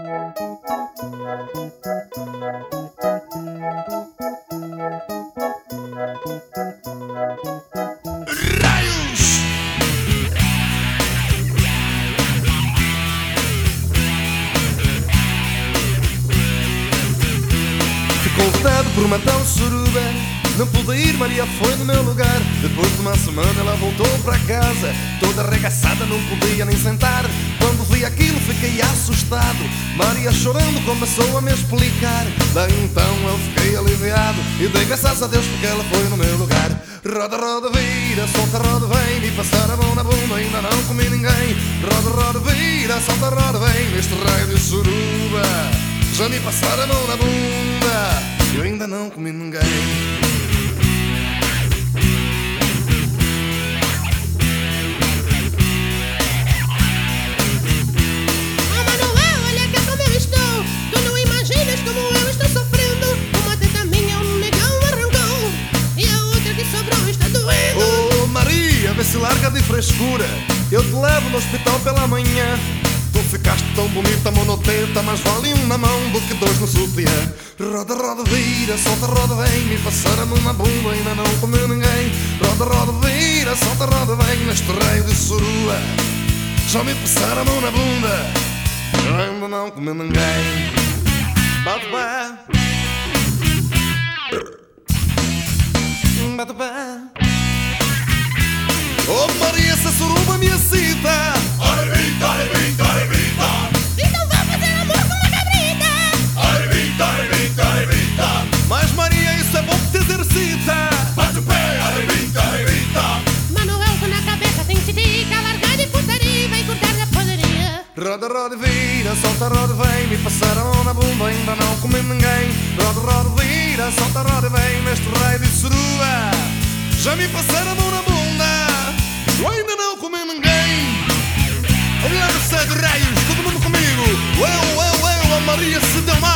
Ficou vetado por uma tal suruba, não pude ir, Maria foi no meu lugar. Depois de uma semana ela voltou para casa, toda arregaçada, não podia nem sentar. Quando vi aquilo fiquei assustado, Maria chorando começou a me explicar. Daí então eu fiquei aliviado e dei graças a Deus porque ela foi no meu lugar. Roda, roda, vira, solta, roda, vem, me passar a mão na bunda, ainda não comi ninguém. Roda, roda, vira, solta, roda, vem, neste raio de suruba. Já me passaram a mão na bunda, eu ainda não comi ninguém. Vê se larga de frescura, eu te levo no hospital pela manhã. Tu ficaste tão bonita, monoteta, mas vale um na mão do que dois no sutiã. Roda, roda, vira, solta, roda, vem, me passar a mão na bunda, ainda não comeu ninguém. Roda, roda, vira, solta, roda, vem, neste raio de surua. Já me passaram a mão na bunda, eu ainda não comeu ninguém. Bate pé, bate pé. Oh Maria, essa suruba me excita. Arrebita, arrebita, arrebita. Então vá fazer amor com uma cabrita. Arrebita, arrebita, arrebita. Mas Maria, isso é bom que te exercita. Bate o pé, arrebita, arrebita. Manuel na cabeça tem titica, largar de putaria e vai cortar na padaria. Roda, roda, vira, solta, roda, vem, me passaram a mão na bunda, ainda não comi ninguém. Roda, roda, vira, solta, roda, vem, neste raio de surua. Já me passaram a mão na bunda, eu ainda não comi ninguém. Olha lá no céu de raios, todo mundo comigo. Eu, a Maria se deu mal.